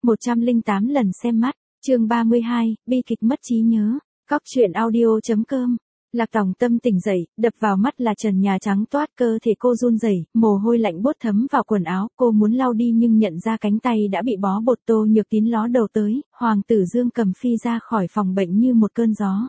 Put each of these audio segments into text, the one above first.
108 lần xem mắt, chương 32, bi kịch mất trí nhớ, Cóc truyện audio.com. Lạc Tòng Tâm tỉnh dậy, đập vào mắt là trần nhà trắng toát, cơ thể cô run rẩy, mồ hôi lạnh buốt thấm vào quần áo, cô muốn lau đi nhưng nhận ra cánh tay đã bị bó bột. Tô Nhược Tín ló đầu tới, Hoàng tử Dương cầm phi ra khỏi phòng bệnh như một cơn gió.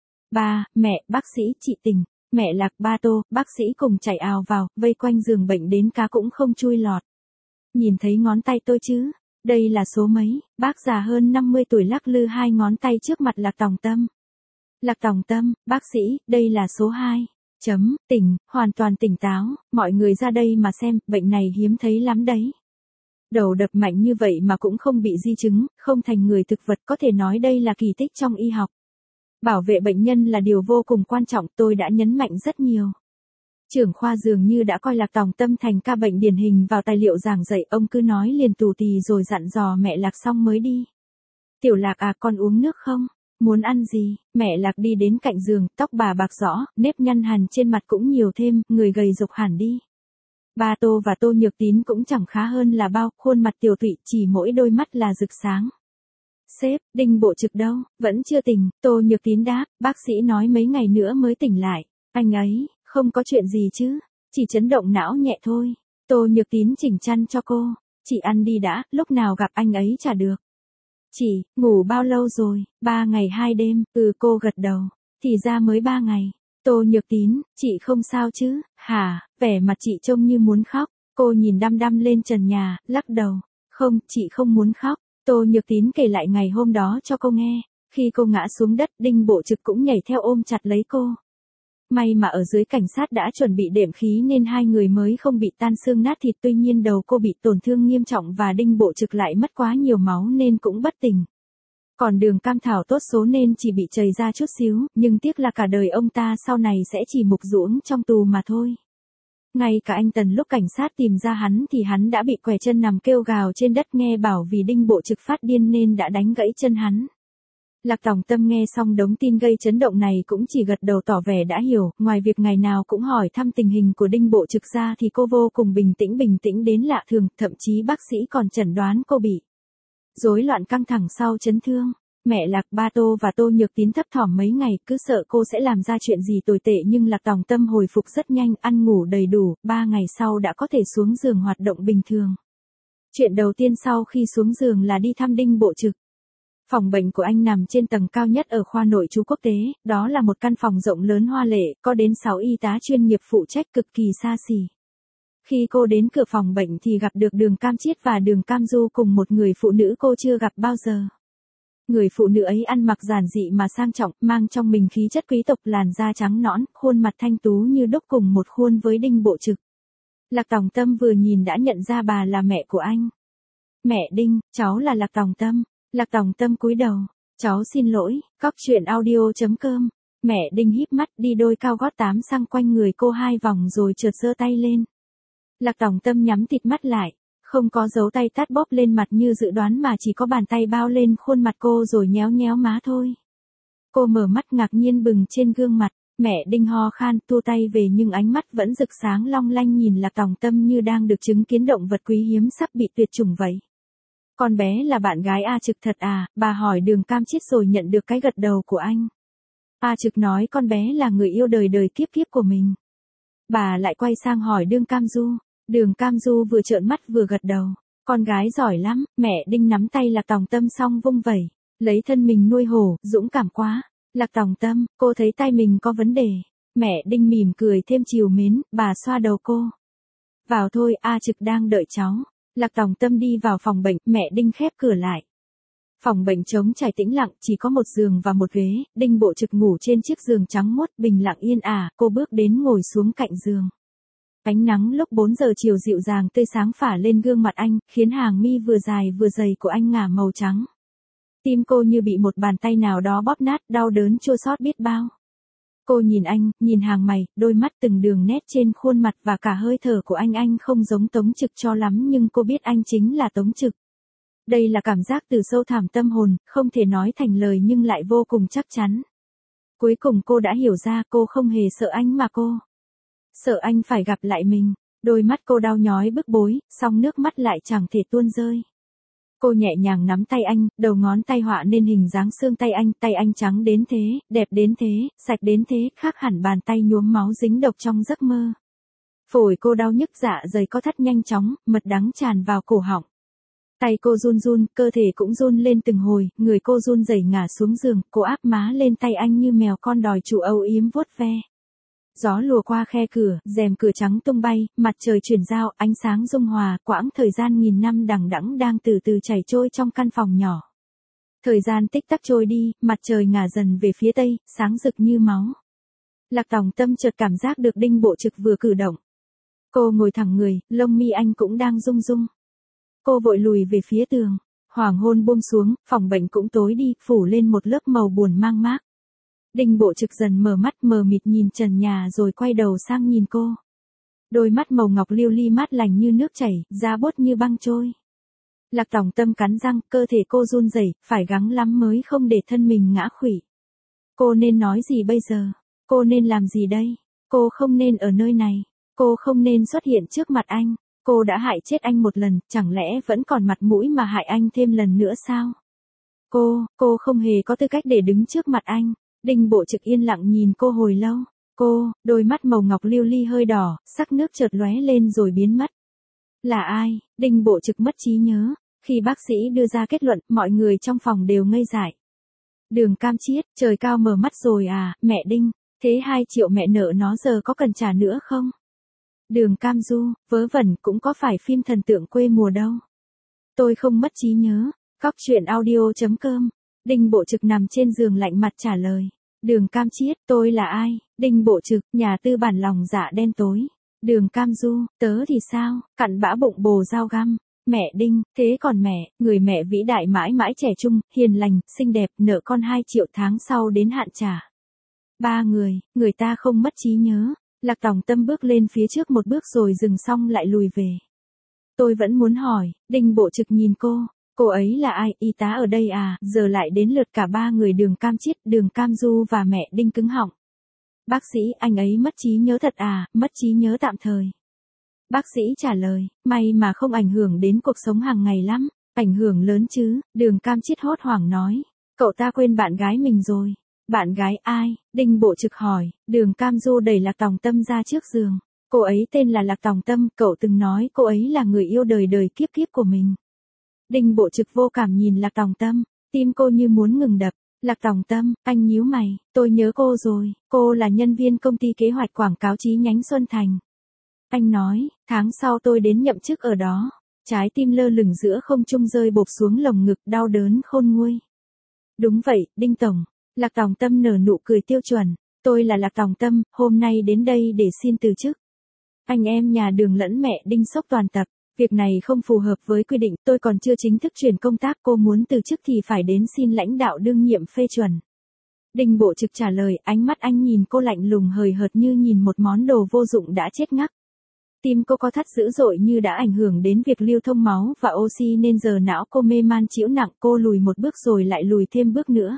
Ba, mẹ, bác sĩ, chị Tình, mẹ Lạc, ba Tô, bác sĩ cùng chạy ào vào, vây quanh giường bệnh đến cá cũng không chui lọt. Nhìn thấy ngón tay tôi chứ? Đây là số mấy? Bác già hơn 50 tuổi lắc lư hai ngón tay trước mặt Lạc Tòng Tâm. Lạc Tòng Tâm, bác sĩ, đây là số 2. Tỉnh, hoàn toàn tỉnh táo, mọi người ra đây mà xem, bệnh này hiếm thấy lắm đấy. Đầu đập mạnh như vậy mà cũng không bị di chứng, không thành người thực vật, có thể nói đây là kỳ tích trong y học. Bảo vệ bệnh nhân là điều vô cùng quan trọng, tôi đã nhấn mạnh rất nhiều. Trưởng khoa dường như đã coi Lạc Tòng Tâm thành ca bệnh điển hình vào tài liệu giảng dạy, ông cứ nói liền tù tì rồi dặn dò mẹ Lạc xong mới đi. Tiểu Lạc à, con uống nước không? Muốn ăn gì? Mẹ Lạc đi đến cạnh giường, tóc bà bạc rõ, nếp nhăn hằn trên mặt cũng nhiều thêm, người gầy rục hẳn đi. Ba Tô và Tô Nhược Tín cũng chẳng khá hơn là bao, khuôn mặt tiều tụy, chỉ mỗi đôi mắt là rực sáng. Sếp, Đinh Bộ Trực đâu? Vẫn chưa tỉnh, Tô Nhược Tín đáp, bác sĩ nói mấy ngày nữa mới tỉnh lại. Anh ấy, không có chuyện gì chứ? Chỉ chấn động não nhẹ thôi. Tô Nhược Tín chỉnh chăn cho cô. Chị ăn đi đã, lúc nào gặp anh ấy chả được. Chị, ngủ bao lâu rồi? 3 ngày 2 đêm, cô gật đầu. Thì ra mới 3 ngày. Tô Nhược Tín, chị không sao chứ? Hả? Vẻ mặt chị trông như muốn khóc. Cô nhìn đăm đăm lên trần nhà, lắc đầu. Không, chị không muốn khóc. Tô Nhược Tín kể lại ngày hôm đó cho cô nghe. Khi cô ngã xuống đất, Đinh Bộ Trực cũng nhảy theo ôm chặt lấy cô. May mà ở dưới cảnh sát đã chuẩn bị đệm khí nên hai người mới không bị tan xương nát thịt, tuy nhiên đầu cô bị tổn thương nghiêm trọng và Đinh Bộ Trực lại mất quá nhiều máu nên cũng bất tỉnh. Còn Đường Cam Thảo tốt số nên chỉ bị chầy ra chút xíu, nhưng tiếc là cả đời ông ta sau này sẽ chỉ mục ruỗng trong tù mà thôi. Ngay cả anh Tần lúc cảnh sát tìm ra hắn thì hắn đã bị què chân nằm kêu gào trên đất, nghe bảo vì Đinh Bộ Trực phát điên nên đã đánh gãy chân hắn. Lạc Tòng Tâm nghe xong đống tin gây chấn động này cũng chỉ gật đầu tỏ vẻ đã hiểu, ngoài việc ngày nào cũng hỏi thăm tình hình của Đinh Bộ Trực ra thì cô vô cùng bình tĩnh đến lạ thường, thậm chí bác sĩ còn chẩn đoán cô bị rối loạn căng thẳng sau chấn thương. Mẹ Lạc, ba Tô và Tô Nhược Tín thấp thỏm mấy ngày, cứ sợ cô sẽ làm ra chuyện gì tồi tệ, nhưng Lạc Tòng Tâm hồi phục rất nhanh, ăn ngủ đầy đủ, 3 ngày sau đã có thể xuống giường hoạt động bình thường. Chuyện đầu tiên sau khi xuống giường là đi thăm Đinh Bộ Trực. Phòng bệnh của anh nằm trên tầng cao nhất ở khoa nội trú quốc tế, đó là một căn phòng rộng lớn hoa lệ, có đến 6 y tá chuyên nghiệp phụ trách, cực kỳ xa xỉ. Khi cô đến cửa phòng bệnh thì gặp được Đường Cam Chiết và Đường Cam Du cùng một người phụ nữ cô chưa gặp bao giờ. Người phụ nữ ấy ăn mặc giản dị mà sang trọng, mang trong mình khí chất quý tộc, làn da trắng nõn, khuôn mặt thanh tú như đúc, cùng một khuôn với Đinh Bộ Trực. Lạc Tòng Tâm vừa nhìn đã nhận ra bà là mẹ của anh. Mẹ Đinh, cháu là Lạc Tòng Tâm. Lạc Tòng Tâm cúi đầu. Cháu xin lỗi, Cóc truyện audio.com. Mẹ Đinh híp mắt đi đôi cao gót 8 xăng quanh người cô 2 vòng rồi chợt giơ tay lên. Lạc Tòng Tâm nhắm tịt mắt lại. Không có dấu tay tát bóp lên mặt như dự đoán mà chỉ có bàn tay bao lên khuôn mặt cô rồi nhéo nhéo má thôi. Cô mở mắt ngạc nhiên bừng trên gương mặt. Mẹ Đinh ho khan, thu tay về nhưng ánh mắt vẫn rực sáng long lanh nhìn Lạc Tòng Tâm như đang được chứng kiến động vật quý hiếm sắp bị tuyệt chủng vậy. Con bé là bạn gái A Trực thật à? Bà hỏi Đường Cam Chiết rồi nhận được cái gật đầu của anh. A Trực nói con bé là người yêu đời đời kiếp kiếp của mình. Bà lại quay sang hỏi Đường Cam Du. Đường Cam Du vừa trợn mắt vừa gật đầu. Con gái giỏi lắm. Mẹ Đinh nắm tay Lạc Tòng Tâm xong vung vẩy. Lấy thân mình nuôi hổ, dũng cảm quá. Lạc Tòng Tâm, cô thấy tay mình có vấn đề. Mẹ Đinh mỉm cười thêm trìu mến, bà xoa đầu cô. Vào thôi, A Trực đang đợi cháu. Lạc Tòng Tâm đi vào phòng bệnh, mẹ Đinh khép cửa lại. Phòng bệnh trống trải tĩnh lặng, chỉ có một giường và một ghế, Đinh Bộ Trực ngủ trên chiếc giường trắng muốt, bình lặng yên ả, cô bước đến ngồi xuống cạnh giường. Ánh nắng lúc 4 giờ chiều dịu dàng tươi sáng phả lên gương mặt anh, khiến hàng mi vừa dài vừa dày của anh ngả màu trắng. Tim cô như bị một bàn tay nào đó bóp nát, đau đớn chua xót biết bao. Cô nhìn anh, nhìn hàng mày, đôi mắt, từng đường nét trên khuôn mặt và cả hơi thở của anh không giống Tống Trực cho lắm nhưng cô biết anh chính là Tống Trực. Đây là cảm giác từ sâu thẳm tâm hồn, không thể nói thành lời nhưng lại vô cùng chắc chắn. Cuối cùng cô đã hiểu ra cô không hề sợ anh mà cô sợ anh phải gặp lại mình. Đôi mắt cô đau nhói bức bối, song nước mắt lại chẳng thể tuôn rơi. Cô nhẹ nhàng nắm tay anh, đầu ngón tay họa nên hình dáng xương tay anh trắng đến thế, đẹp đến thế, sạch đến thế, khác hẳn bàn tay nhuốm máu dính độc trong giấc mơ. Phổi cô đau nhức, dạ dày co thắt nhanh chóng, mật đắng tràn vào cổ họng. Tay cô run run, cơ thể cũng run lên từng hồi, người cô run rẩy ngả xuống giường, cô áp má lên tay anh như mèo con đòi chủ âu yếm vuốt ve. Gió lùa qua khe cửa, rèm cửa trắng tung bay, mặt trời chuyển giao, ánh sáng dung hòa, quãng thời gian nghìn năm đằng đẵng đang từ từ chảy trôi trong căn phòng nhỏ. Thời gian tích tắc trôi đi, mặt trời ngả dần về phía tây, sáng rực như máu. Lạc Tòng Tâm chợt cảm giác được Đinh Bộ Trực vừa cử động. Cô ngồi thẳng người, lông mi anh cũng đang rung rung. Cô vội lùi về phía tường, hoàng hôn buông xuống, phòng bệnh cũng tối đi, phủ lên một lớp màu buồn mang mác. Đinh Bộ Trực dần mở mắt mờ mịt nhìn trần nhà rồi quay đầu sang nhìn cô. Đôi mắt màu ngọc lưu ly mát lành như nước chảy, da buốt như băng trôi. Lạc Tòng Tâm cắn răng, cơ thể cô run rẩy, phải gắng lắm mới không để thân mình ngã khuỵu. Cô nên nói gì bây giờ? Cô nên làm gì đây? Cô không nên ở nơi này. Cô không nên xuất hiện trước mặt anh. Cô đã hại chết anh một lần, chẳng lẽ vẫn còn mặt mũi mà hại anh thêm lần nữa sao? Cô không hề có tư cách để đứng trước mặt anh. Đinh Bộ Trực yên lặng nhìn cô hồi lâu. Đôi mắt màu ngọc lưu ly hơi đỏ, sắc nước chợt lóe lên rồi biến mất. Là ai? Đinh Bộ Trực mất trí nhớ. Khi bác sĩ đưa ra kết luận, mọi người trong phòng đều ngây dại. Đường Cam Chiết, trời cao mở mắt rồi à, mẹ Đinh, thế 2 triệu mẹ nợ nó giờ có cần trả nữa không? Đường Cam Du, vớ vẩn cũng có phải phim thần tượng quê mùa đâu. Tôi không mất trí nhớ. Cóc truyện audio.com. Đinh Bộ Trực nằm trên giường lạnh mặt trả lời. Đường Cam Chiết, tôi là ai? Đinh Bộ Trực, nhà tư bản lòng dạ đen tối. Đường Cam Du, tớ thì sao? Cặn bã bụng bồ dao găm. Mẹ Đinh, thế còn mẹ, người mẹ vĩ đại mãi mãi trẻ trung, hiền lành, xinh đẹp, nợ con 2 triệu tháng sau đến hạn trả. 3 người ta không mất trí nhớ. Lạc Tòng Tâm bước lên phía trước một bước rồi dừng xong lại lùi về. Tôi vẫn muốn hỏi, Đinh Bộ Trực nhìn cô ấy là ai, y tá ở đây à, giờ lại đến lượt cả 3 người Đường Cam Chiết, Đường Cam Du và mẹ Đinh cứng họng. Bác sĩ, anh ấy mất trí nhớ thật à, mất trí nhớ tạm thời. Bác sĩ trả lời, may mà không ảnh hưởng đến cuộc sống hàng ngày lắm, ảnh hưởng lớn chứ, Đường Cam Chiết hốt hoảng nói. Cậu ta quên bạn gái mình rồi. Bạn gái ai? Đinh Bộ Trực hỏi. Đường Cam Du đẩy Lạc Tòng Tâm ra trước giường. Cô ấy tên là Lạc Tòng Tâm, cậu từng nói cô ấy là người yêu đời đời kiếp kiếp của mình. Đinh Bộ Trực vô cảm nhìn Lạc Tòng Tâm, tim cô như muốn ngừng đập. Lạc Tòng Tâm, anh nhíu mày, tôi nhớ cô rồi, cô là nhân viên công ty kế hoạch quảng cáo chi nhánh Xuân Thành. Anh nói, tháng sau tôi đến nhậm chức ở đó. Trái tim lơ lửng giữa không trung rơi bộp xuống lồng ngực, đau đớn khôn nguôi. Đúng vậy, Đinh Tổng. Lạc Tòng Tâm nở nụ cười tiêu chuẩn. Tôi là Lạc Tòng Tâm, hôm nay đến đây để xin từ chức. Anh em nhà Đường lẫn mẹ Đinh sốc toàn tập. Việc này không phù hợp với quy định, tôi còn chưa chính thức chuyển công tác, cô muốn từ chức thì phải đến xin lãnh đạo đương nhiệm phê chuẩn. Đinh Bộ Trực trả lời, ánh mắt anh nhìn cô lạnh lùng hời hợt như nhìn một món đồ vô dụng đã chết ngắc. Tim cô có thắt dữ dội như đã ảnh hưởng đến việc lưu thông máu và oxy nên giờ não cô mê man trĩu nặng, cô lùi một bước rồi lại lùi thêm bước nữa.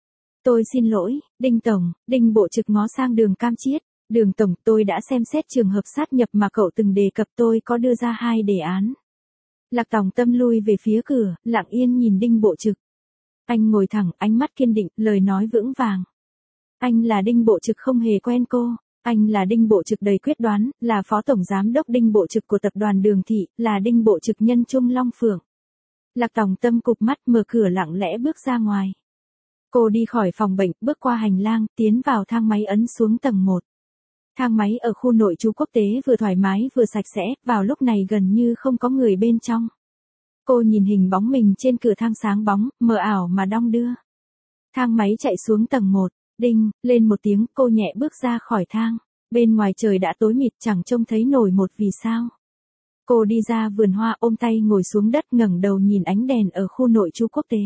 Tôi xin lỗi, Đinh Tổng. Đinh Bộ Trực ngó sang Đường Cam Chiết. Đường Tổng, tôi đã xem xét trường hợp sát nhập mà cậu từng đề cập, tôi có đưa ra 2 đề án. Lạc Tòng Tâm lui về phía cửa, lặng yên nhìn Đinh Bộ Trực. Anh ngồi thẳng, ánh mắt kiên định, lời nói vững vàng. Anh là Đinh Bộ Trực không hề quen cô. Anh là Đinh Bộ Trực đầy quyết đoán, là Phó Tổng Giám đốc Đinh Bộ Trực của tập đoàn Đường Thị, là Đinh Bộ Trực nhân trung Long Phượng. Lạc Tòng Tâm cụp mắt mở cửa lặng lẽ bước ra ngoài. Cô đi khỏi phòng bệnh, bước qua hành lang, tiến vào thang máy ấn xuống tầng 1. Thang máy ở khu nội trú quốc tế vừa thoải mái vừa sạch sẽ, vào lúc này gần như không có người bên trong. Cô nhìn hình bóng mình trên cửa thang sáng bóng, mờ ảo mà đong đưa. Thang máy chạy xuống tầng 1, đinh, lên một tiếng, cô nhẹ bước ra khỏi thang. Bên ngoài trời đã tối mịt, chẳng trông thấy nổi một vì sao. Cô đi ra vườn hoa, ôm tay ngồi xuống đất, ngẩng đầu nhìn ánh đèn ở khu nội trú quốc tế.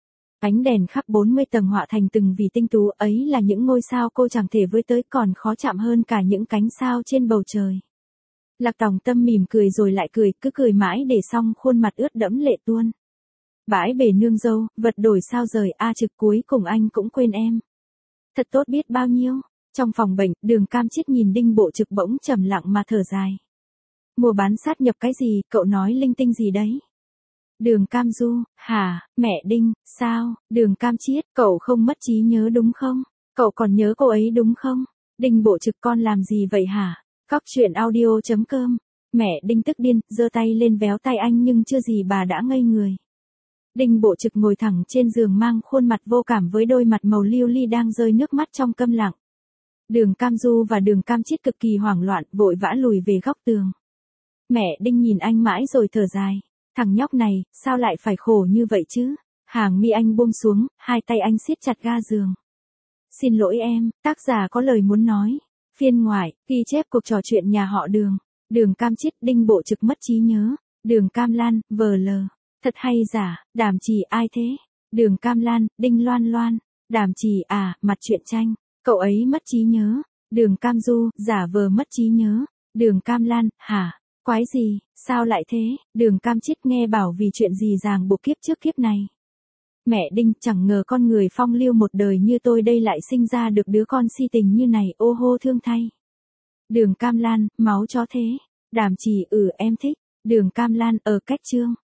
Ánh đèn khắp 40 tầng họa thành từng vì tinh tú, ấy là những ngôi sao cô chẳng thể với tới, còn khó chạm hơn cả những cánh sao trên bầu trời. Lạc Tòng Tâm mỉm cười rồi lại cười, cứ cười mãi để xong khuôn mặt ướt đẫm lệ tuôn. Bãi bể nương dâu, vật đổi sao rời, Trực cuối cùng anh cũng quên em. Thật tốt biết bao nhiêu. Trong phòng bệnh, Đường Cam Chiết nhìn Đinh Bộ Trực bỗng trầm lặng mà thở dài. Mua bán sát nhập cái gì, cậu nói linh tinh gì đấy? Đường Cam Du, hả, mẹ Đinh, sao, Đường Cam Chiết, cậu không mất trí nhớ đúng không? Cậu còn nhớ cô ấy đúng không? Đinh Bộ Trực con làm gì vậy hả? Cóc truyện audio.com. Mẹ Đinh tức điên, giơ tay lên véo tay anh nhưng chưa gì bà đã ngây người. Đinh Bộ Trực ngồi thẳng trên giường mang khuôn mặt vô cảm với đôi mặt màu lưu ly đang rơi nước mắt trong câm lặng. Đường Cam Du và Đường Cam Chiết cực kỳ hoảng loạn, vội vã lùi về góc tường. Mẹ Đinh nhìn anh mãi rồi thở dài. Thằng nhóc này, sao lại phải khổ như vậy chứ? Hàng mi anh buông xuống, hai tay anh siết chặt ga giường. Xin lỗi em, tác giả có lời muốn nói. Phiên ngoại, ghi chép cuộc trò chuyện nhà họ Đường. Đường Cam Chiết, Đinh Bộ Trực mất trí nhớ. Đường Cam Lan, VL. Thật hay giả, Đàm Trì ai thế? Đường Cam Lan, Đinh Loan Loan. Đàm Trì à, mặt truyện tranh. Cậu ấy mất trí nhớ. Đường Cam Du, giả vờ mất trí nhớ. Đường Cam Lan, hả? Quái gì, sao lại thế? Đường Cam Chiết nghe bảo vì chuyện gì ràng buộc kiếp trước kiếp này. Mẹ Đinh, chẳng ngờ con người phong lưu một đời như tôi đây lại sinh ra được đứa con si tình như này, ô hô thương thay. Đường Cam Lan, máu chó thế. Đàm Trì em thích. Đường Cam Lan, cách chương.